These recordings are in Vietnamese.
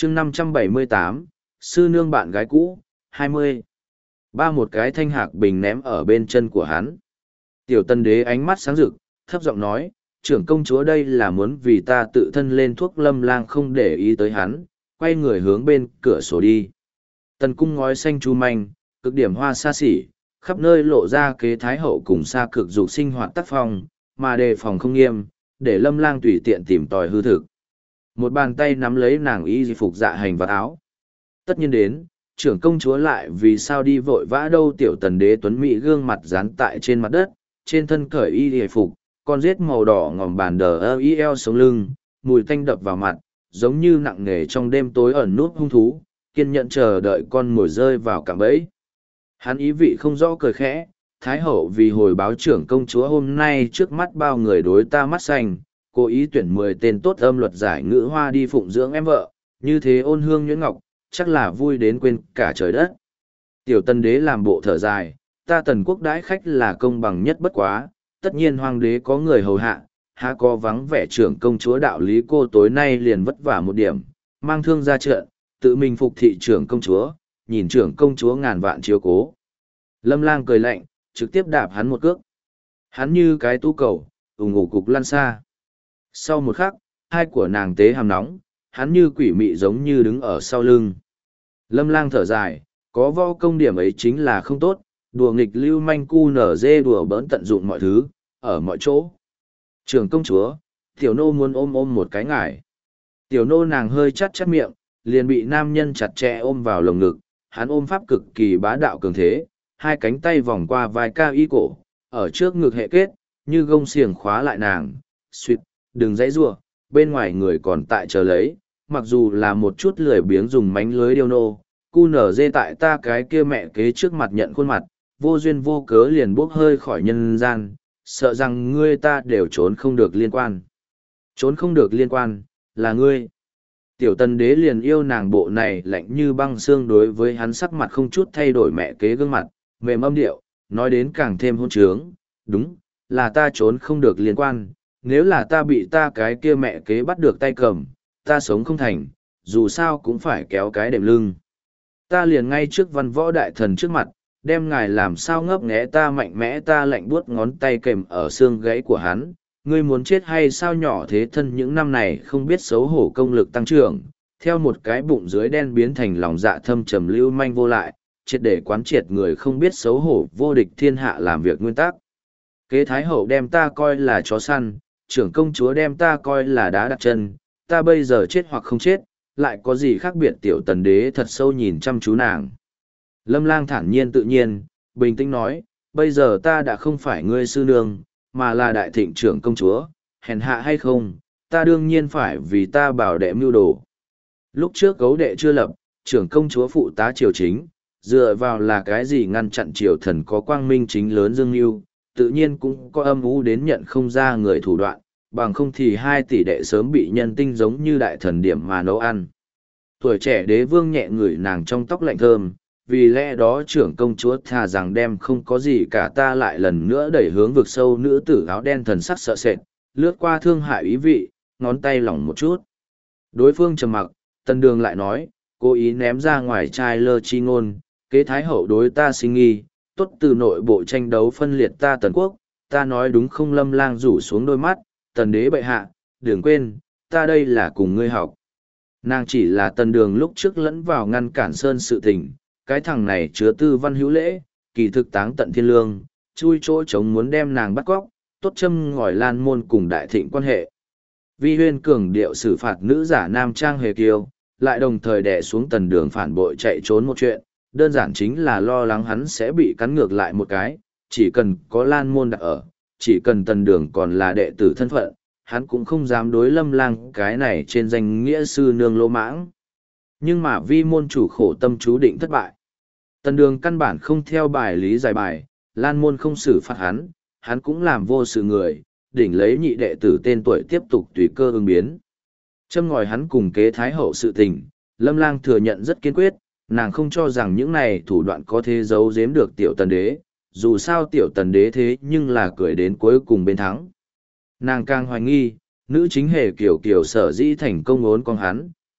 chương 578, sư nương bạn gái cũ, 20. Ba một cái thanh hạc bình ném ở bên chân của hắn. Tiểu Tân Đế ánh mắt sáng rực, thấp giọng nói, trưởng công chúa đây là muốn vì ta tự thân lên thuốc. Lâm Lang không để ý tới hắn, quay người hướng bên cửa sổ đi. Tần cung ngói xanh chu manh, cực điểm hoa xa xỉ, khắp nơi lộ ra kế thái hậu cùng xa cực dục sinh hoạt tác phong, mà đề phòng không nghiêm, để Lâm Lang tùy tiện tìm tòi hư thực. Một bàn tay nắm lấy nàng y phục dạ hành và áo. Tất nhiên đến, trưởng công chúa lại vì sao đi vội vã đâu. Tiểu Tần Đế tuấn mỹ gương mặt dán tại trên mặt đất, trên thân cởi y phục, con rết màu đỏ ngòm bàn đờ ơ y eo sống lưng, mùi tanh đập vào mặt, giống như nặng nề trong đêm tối ẩn nút hung thú, kiên nhẫn chờ đợi con mồi rơi vào cạm bẫy. Hắn ý vị không rõ cười khẽ, Thái hậu vì hồi báo trưởng công chúa hôm nay trước mắt bao người đối ta mắt xanh, cố ý tuyển 10 tên tốt âm luật giải ngữ hoa đi phụng dưỡng em vợ, như thế ôn hương nhuyễn ngọc, chắc là vui đến quên cả trời đất. Tiểu Tân Đế làm bộ thở dài, ta Tần quốc đãi khách là công bằng nhất bất quá, tất nhiên hoàng đế có người hầu hạ, há có vắng vẻ trưởng công chúa đạo lý. Cô tối nay liền vất vả một điểm, mang thương ra trận, tự mình phục thị trưởng công chúa, nhìn trưởng công chúa ngàn vạn chiếu cố. Lâm Lang cười lạnh, trực tiếp đạp hắn một cước. Hắn như cái tu cầu, ủng ủ cục lăn xa. Sau một khắc, hai của nàng tế hàm nóng, hắn như quỷ mị giống như đứng ở sau lưng. Lâm Lang thở dài, có võ công điểm ấy chính là không tốt, đùa nghịch lưu manh cu nở dê đùa bỡn tận dụng mọi thứ, ở mọi chỗ. Trưởng công chúa, tiểu nô muốn ôm một cái ngải. Tiểu nô nàng hơi chắt miệng, liền bị nam nhân chặt chẽ ôm vào lồng ngực. Hắn ôm pháp cực kỳ bá đạo cường thế, hai cánh tay vòng qua vai cao y cổ, ở trước ngực hệ kết, như gông xiềng khóa lại nàng. Xuyệt, đừng dãy rủa, bên ngoài người còn tại chờ lấy, mặc dù là một chút lười biếng dùng mánh lưới điêu nô, cu nở dê tại ta cái kia mẹ kế trước mặt nhận khuôn mặt, vô duyên vô cớ liền bốc hơi khỏi nhân gian, sợ rằng ngươi ta đều trốn không được liên quan. Trốn không được liên quan, là ngươi. Tiểu Tần Đế liền yêu nàng bộ này lạnh như băng xương, đối với hắn sắc mặt không chút thay đổi mẹ kế gương mặt, mềm âm điệu, nói đến càng thêm hôn trướng. Đúng, là ta trốn không được liên quan, nếu là ta bị ta cái kia mẹ kế bắt được tay cầm, ta sống không thành, dù sao cũng phải kéo cái đệm lưng. Ta liền ngay trước Văn Võ đại thần trước mặt, đem ngài làm sao ngấp nghé ta mạnh mẽ. Ta lạnh buốt ngón tay kèm ở xương gãy của hắn. Ngươi muốn chết hay sao nhỏ thế thân những năm này không biết xấu hổ công lực tăng trưởng, theo một cái bụng dưới đen biến thành lòng dạ thâm trầm lưu manh vô lại, triệt để quán triệt người không biết xấu hổ vô địch thiên hạ làm việc nguyên tắc. Kế thái hậu đem ta coi là chó săn, trưởng công chúa đem ta coi là đá đặt chân, ta bây giờ chết hoặc không chết, lại có gì khác biệt. Tiểu Tần Đế thật sâu nhìn chăm chú nàng. Lâm Lang thản nhiên tự nhiên, bình tĩnh nói, bây giờ ta đã không phải ngươi sư nương, mà là đại thịnh trưởng công chúa, hèn hạ hay không, ta đương nhiên phải vì ta bảo đệ mưu đồ. Lúc trước Gấu Đệ chưa lập, trưởng công chúa phụ tá triều chính, dựa vào là cái gì ngăn chặn triều thần có quang minh chính lớn dương mưu, tự nhiên cũng có âm u đến nhận không ra người thủ đoạn, bằng không thì 2 tỷ đệ sớm bị nhân tinh giống như đại thần điểm mà nấu ăn. Tuổi trẻ đế vương nhẹ ngửi nàng trong tóc lạnh thơm, vì lẽ đó trưởng công chúa thà rằng đem không có gì cả ta lại lần nữa đẩy hướng vực sâu. Nữ tử áo đen thần sắc sợ sệt, lướt qua thương hại ý vị, ngón tay lỏng một chút. Đối phương trầm mặc, Tân Đường lại nói, cố ý ném ra ngoài trai lơ chi ngôn, kế thái hậu đối ta sinh nghi, tốt từ nội bộ tranh đấu phân liệt ta Tần quốc, ta nói đúng không? Lâm Lang rủ xuống đôi mắt, Tần Đế bệ hạ, đừng quên, ta đây là cùng ngươi học. Nàng chỉ là Tần Đường lúc trước lẫn vào ngăn cản Sơn sự tình, cái thằng này chứa tư văn hữu lễ, kỳ thực táng tận thiên lương, chui chỗ chống muốn đem nàng bắt cóc, tốt châm ngòi lan môn cùng đại thịnh quan hệ. Vi Huyên cường điệu xử phạt nữ giả nam trang hề kiêu, lại đồng thời đè xuống Tần Đường phản bội chạy trốn một chuyện, đơn giản chính là lo lắng hắn sẽ bị cắn ngược lại một cái, chỉ cần có lan môn đặt ở, chỉ cần Tần Đường còn là đệ tử thân phận, hắn cũng không dám đối Lâm Lang cái này trên danh nghĩa sư nương lỗ mãng. Nhưng mà vi môn chủ khổ tâm chú định thất bại. Tần Đường căn bản không theo bài lý giải bài, lan môn không xử phạt hắn, hắn cũng làm vô sự người, đỉnh lấy nhị đệ tử tên tuổi tiếp tục tùy cơ ứng biến. Châm ngòi hắn cùng kế thái hậu sự tình, Lâm Lang thừa nhận rất kiên quyết, nàng không cho rằng những này thủ đoạn có thể giấu giếm được Tiểu Tần Đế, dù sao Tiểu Tần Đế thế nhưng là cười đến cuối cùng bên thắng. Nàng càng hoài nghi, nữ chính hề kiểu sở dĩ thành công ốn con hắn,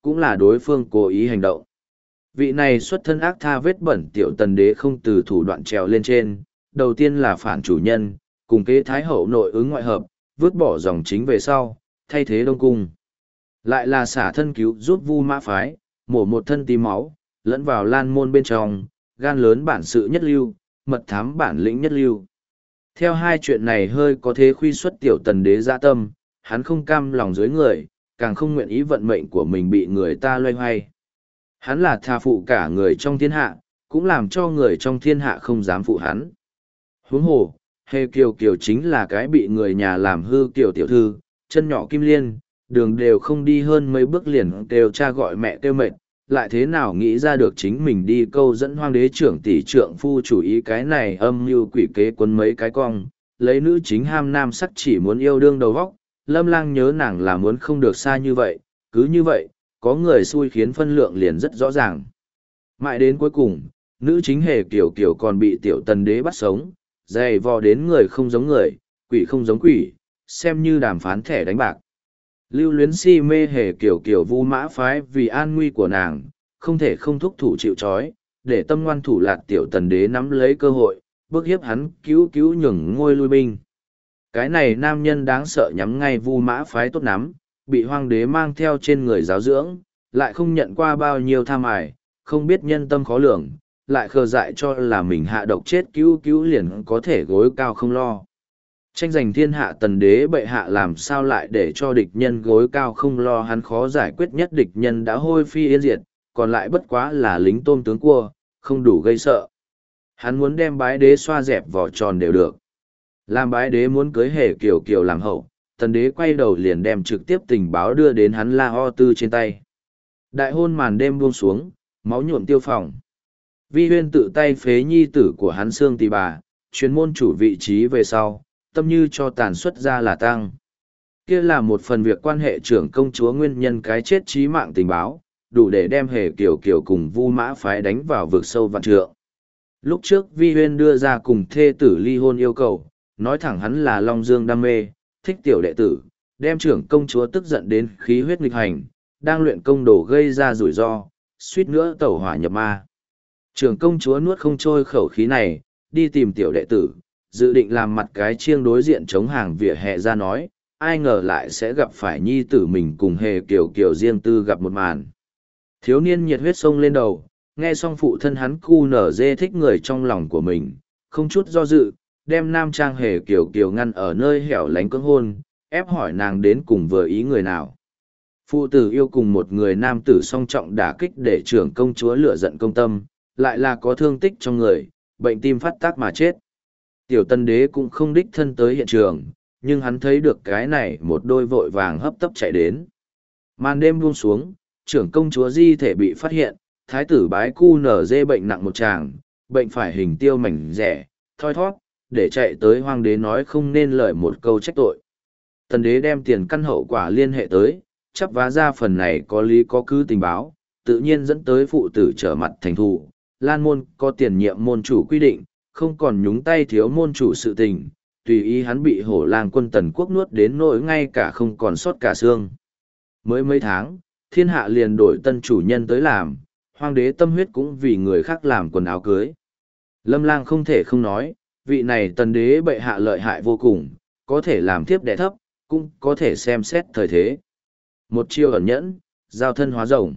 cũng là đối phương cố ý hành động. Vị này xuất thân ác tha vết bẩn tiểu tần đế không từ thủ đoạn trèo lên trên, đầu tiên là phản chủ nhân, cùng kế thái hậu nội ứng ngoại hợp, vứt bỏ dòng chính về sau, thay thế Đông Cung. Lại là xả thân cứu giúp Vu Mã phái, mổ một thân tí máu, lẫn vào lan môn bên trong, gan lớn bản sự nhất lưu, mật thám bản lĩnh nhất lưu. Theo hai chuyện này hơi có thế khuy xuất tiểu tần đế dạ tâm, hắn không cam lòng dưới người, càng không nguyện ý vận mệnh của mình bị người ta loay hoay. Hắn là tha phụ cả người trong thiên hạ, cũng làm cho người trong thiên hạ không dám phụ hắn. Huống hồ, Hề Kiều Kiều chính là cái bị người nhà làm hư kiểu tiểu thư, chân nhỏ kim liên, đường đều không đi hơn mấy bước liền kêu cha gọi mẹ kêu mệt, lại thế nào nghĩ ra được chính mình đi câu dẫn hoang đế trưởng tỷ trượng phu chủ ý cái này âm mưu quỷ kế quấn mấy cái cong, lấy nữ chính ham nam sắc chỉ muốn yêu đương đầu vóc, Lâm Lang nhớ nàng là muốn không được xa như vậy, cứ như vậy, có người xui khiến phân lượng liền rất rõ ràng. Mãi đến cuối cùng, nữ chính Hề Kiều Kiều còn bị tiểu tần đế bắt sống, dày vò đến người không giống người, quỷ không giống quỷ, xem như đàm phán thẻ đánh bạc. Lưu luyến si mê Hề Kiều Kiều Vu Mã phái vì an nguy của nàng, không thể không thúc thủ chịu trói, để tâm ngoan thủ lạt tiểu tần đế nắm lấy cơ hội, bức hiếp hắn cứu cứu nhường ngôi lui binh. Cái này nam nhân đáng sợ nhắm ngay Vu Mã phái tốt lắm, bị hoang đế mang theo trên người giáo dưỡng, lại không nhận qua bao nhiêu tham ải, không biết nhân tâm khó lường, lại khờ dại cho là mình hạ độc chết cứu cứu liền có thể gối cao không lo. Tranh giành thiên hạ tần đế bệ hạ làm sao lại để cho địch nhân gối cao không lo, hắn khó giải quyết nhất, địch nhân đã hôi phi yên diệt, còn lại bất quá là lính tôm tướng cua, không đủ gây sợ. Hắn muốn đem bái đế xoa dẹp vỏ tròn đều được. Làm bái đế muốn cưới Hề Kiều Kiều làm hậu, tần đế quay đầu liền đem trực tiếp tình báo đưa đến hắn La Ho Tư trên tay. Đại hôn màn đêm buông xuống, máu nhuộm tiêu phòng. Vi Huyên tự tay phế nhi tử của hắn Sương Tỳ Bà, chuyên môn chủ vị trí về sau, tâm như cho tàn xuất ra là tăng. Kia là một phần việc quan hệ trưởng công chúa nguyên nhân cái chết chí mạng tình báo, đủ để đem Hề Kiều Kiều cùng Vu Mã phái đánh vào vực sâu vạn trượng. Lúc trước Vi Huyên đưa ra cùng thê tử ly hôn yêu cầu, nói thẳng hắn là Long Dương đam mê, thích tiểu đệ tử, đem trưởng công chúa tức giận đến khí huyết nghịch hành, đang luyện công đồ gây ra rủi ro, suýt nữa tẩu hỏa nhập ma. Trưởng công chúa nuốt không trôi khẩu khí này, đi tìm tiểu đệ tử, dự định làm mặt cái chiêng đối diện chống hàng vỉa hè ra nói, ai ngờ lại sẽ gặp phải nhi tử mình cùng Hề Kiều Kiều riêng tư gặp một màn. Thiếu niên nhiệt huyết sông lên đầu, nghe xong phụ thân hắn cu nở dê thích người trong lòng của mình, không chút do dự, đem nam trang Hề Kiều Kiều ngăn ở nơi hẻo lánh cưỡng hôn, ép hỏi nàng đến cùng vừa ý người nào. Phụ tử yêu cùng một người nam tử song trọng đả kích để trưởng công chúa lửa giận công tâm, lại là có thương tích trong người, bệnh tim phát tác mà chết. Tiểu tân đế cũng không đích thân tới hiện trường, nhưng hắn thấy được cái này một đôi vội vàng hấp tấp chạy đến. Màn đêm buông xuống, trưởng công chúa di thể bị phát hiện, thái tử bái cu nở dê bệnh nặng một tràng, bệnh phải hình tiêu mảnh rẻ, thoi thoát, để chạy tới hoàng đế nói không nên lời một câu trách tội. Tần đế đem tiền căn hậu quả liên hệ tới, chắp vá ra phần này có lý có cứ tình báo, tự nhiên dẫn tới phụ tử trở mặt thành thù. Lan môn có tiền nhiệm môn chủ quy định, không còn nhúng tay thiếu môn chủ sự tình, tùy ý hắn bị hổ lang quân Tần quốc nuốt đến nỗi ngay cả không còn sót cả xương. Mới mấy tháng, thiên hạ liền đổi tân chủ nhân tới làm, hoàng đế tâm huyết cũng vì người khác làm quần áo cưới. Lâm Lang không thể không nói, vị này Tần đế bệ hạ lợi hại vô cùng, có thể làm thiếp đẻ thấp, cũng có thể xem xét thời thế. Một chiêu ẩn nhẫn, giao thân hóa rồng.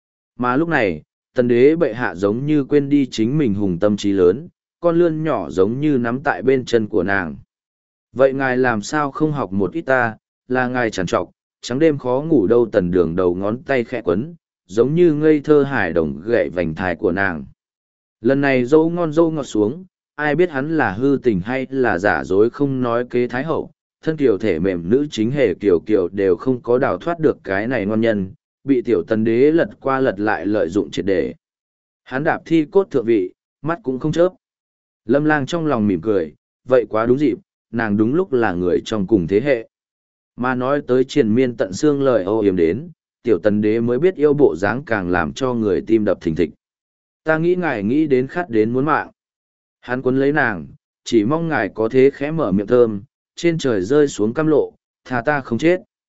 Mà lúc này, Tần đế bệ hạ giống như quên đi chính mình hùng tâm trí lớn, con lươn nhỏ giống như nắm tại bên chân của nàng. Vậy ngài làm sao không học một ít ta, là ngài trằn trọc, trắng đêm khó ngủ đâu. Tần đường đầu ngón tay khẽ quấn, giống như ngây thơ hài đồng gậy vành thai của nàng. Lần này dâu ngọt xuống, ai biết hắn là hư tình hay là giả dối không nói kế thái hậu, thân kiều thể mềm nữ chính Hề Kiều Kiều đều không có đào thoát được cái này ngon nhân, bị tiểu tần đế lật qua lật lại lợi dụng triệt để. Hắn đạp thi cốt thượng vị, mắt cũng không chớp. Lâm Lang trong lòng mỉm cười, vậy quá đúng dịp, nàng đúng lúc là người trong cùng thế hệ. Mà nói tới triền miên tận xương lời âu yếm đến, tiểu tần đế mới biết yêu bộ dáng càng làm cho người tim đập thình thịch. Ta nghĩ ngài nghĩ đến khát đến muốn mạng. Hắn cuốn lấy nàng, chỉ mong ngài có thế khẽ mở miệng thơm, trên trời rơi xuống cam lộ, thà ta không chết.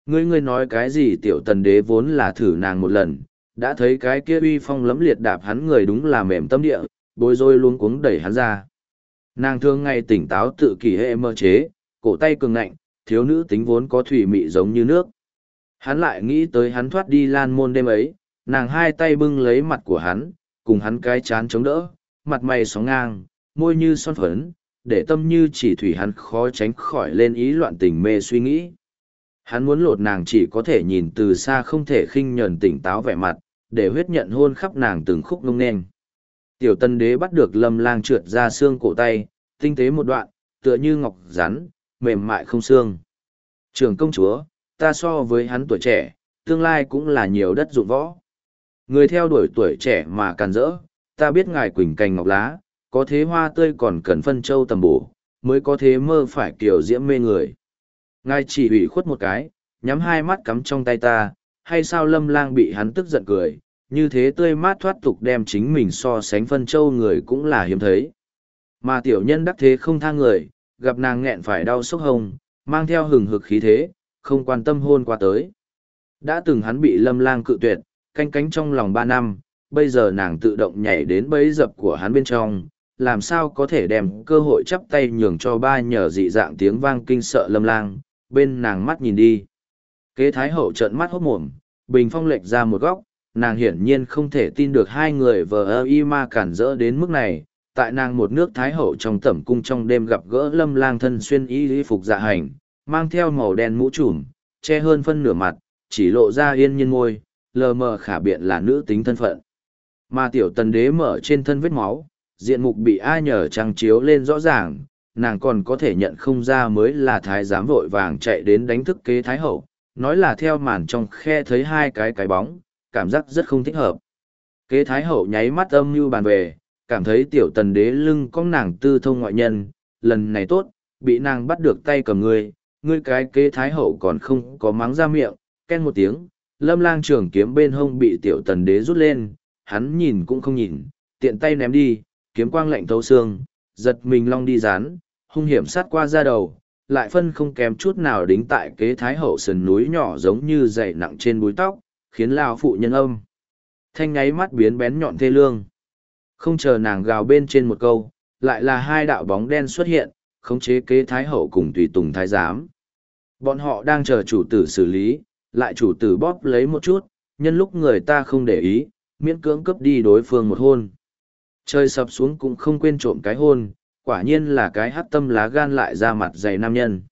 Ngươi nói cái gì tiểu tần đế vốn là thử nàng một lần, đã thấy cái kia uy phong lẫm liệt đạp hắn người đúng là mềm tâm địa, bối rối luống cuống đẩy hắn ra. Nàng thường ngày tỉnh táo tự kỷ hệ mơ chế, cổ tay cường ngạnh, thiếu nữ tính vốn có thủy mị giống như nước. Hắn lại nghĩ tới hắn thoát đi lan môn đêm ấy, nàng hai tay bưng lấy mặt của hắn, cùng hắn cái chán chống đỡ, mặt mày sóng ngang, môi như son phấn, để tâm như chỉ thủy hắn khó tránh khỏi lên ý loạn tình mê suy nghĩ. Hắn muốn lột nàng chỉ có thể nhìn từ xa không thể khinh nhờn tỉnh táo vẻ mặt, để huyết nhận hôn khắp nàng từng khúc ngông nên. Tiểu tân đế bắt được Lâm Lang trượt ra xương cổ tay, tinh tế một đoạn, tựa như ngọc rắn, mềm mại không xương. Trưởng công chúa, ta so với hắn tuổi trẻ, tương lai cũng là nhiều đất dụng võ. Người theo đuổi tuổi trẻ mà càn rỡ, ta biết ngài quỳnh cành ngọc lá, có thế hoa tươi còn cần phân châu tầm bổ, mới có thế mơ phải kiểu diễm mê người. Ngài chỉ ủy khuất một cái, nhắm hai mắt cắm trong tay ta, hay sao Lâm Lang bị hắn tức giận cười, như thế tươi mát thoát tục đem chính mình so sánh phân châu người cũng là hiếm thấy. Mà tiểu nhân đắc thế không tha người, gặp nàng nghẹn phải đau sốc hồng, mang theo hừng hực khí thế, không quan tâm hôn qua tới. Đã từng hắn bị Lâm Lang cự tuyệt, canh cánh trong lòng 3 năm, bây giờ nàng tự động nhảy đến bẫy dập của hắn bên trong, làm sao có thể đem cơ hội chắp tay nhường cho ba nhờ dị dạng tiếng vang kinh sợ Lâm Lang, bên nàng mắt nhìn đi. Kế Thái Hậu trợn mắt hốt mồm, bình phong lệch ra một góc, nàng hiển nhiên không thể tin được hai người vờ y ma cản rỡ đến mức này. Tại nàng một nước Thái Hậu trong tẩm cung trong đêm gặp gỡ Lâm Lang thân xuyên y phục dạ hành, mang theo màu đen mũ trùm, che hơn phân nửa mặt, chỉ lộ ra yên nhiên môi, lờ mờ khả biện là nữ tính thân phận. Mà tiểu tần đế mở trên thân vết máu, diện mục bị ai nhờ trăng chiếu lên rõ ràng, nàng còn có thể nhận không ra mới là thái giám vội vàng chạy đến đánh thức Kế Thái Hậu, nói là theo màn trong khe thấy hai cái bóng, cảm giác rất không thích hợp. Kế Thái Hậu nháy mắt âm mưu bàn về, cảm thấy tiểu tần đế lưng có nàng tư thông ngoại nhân, lần này tốt, bị nàng bắt được tay cầm ngươi cái Kế Thái Hậu còn không có mắng ra miệng, ken một tiếng, Lâm Lang trường kiếm bên hông bị tiểu tần đế rút lên, hắn nhìn cũng không nhìn, tiện tay ném đi, kiếm quang lạnh thấu xương, giật mình long đi rán, hung hiểm sát qua da đầu, lại phân không kém chút nào đính tại Kế Thái Hậu sườn núi nhỏ giống như dày nặng trên búi tóc, khiến lao phụ nhân âm. Thanh nháy mắt biến bén nhọn thê lương. Không chờ nàng gào bên trên một câu, lại là hai đạo bóng đen xuất hiện, khống chế Kế Thái Hậu cùng tùy tùng thái giám. Bọn họ đang chờ chủ tử xử lý, lại chủ tử bóp lấy một chút, nhân lúc người ta không để ý, miễn cưỡng cướp đi đối phương một hôn. Trời sập xuống cũng không quên trộm cái hôn, quả nhiên là cái hắc tâm lá gan lại ra mặt dày nam nhân.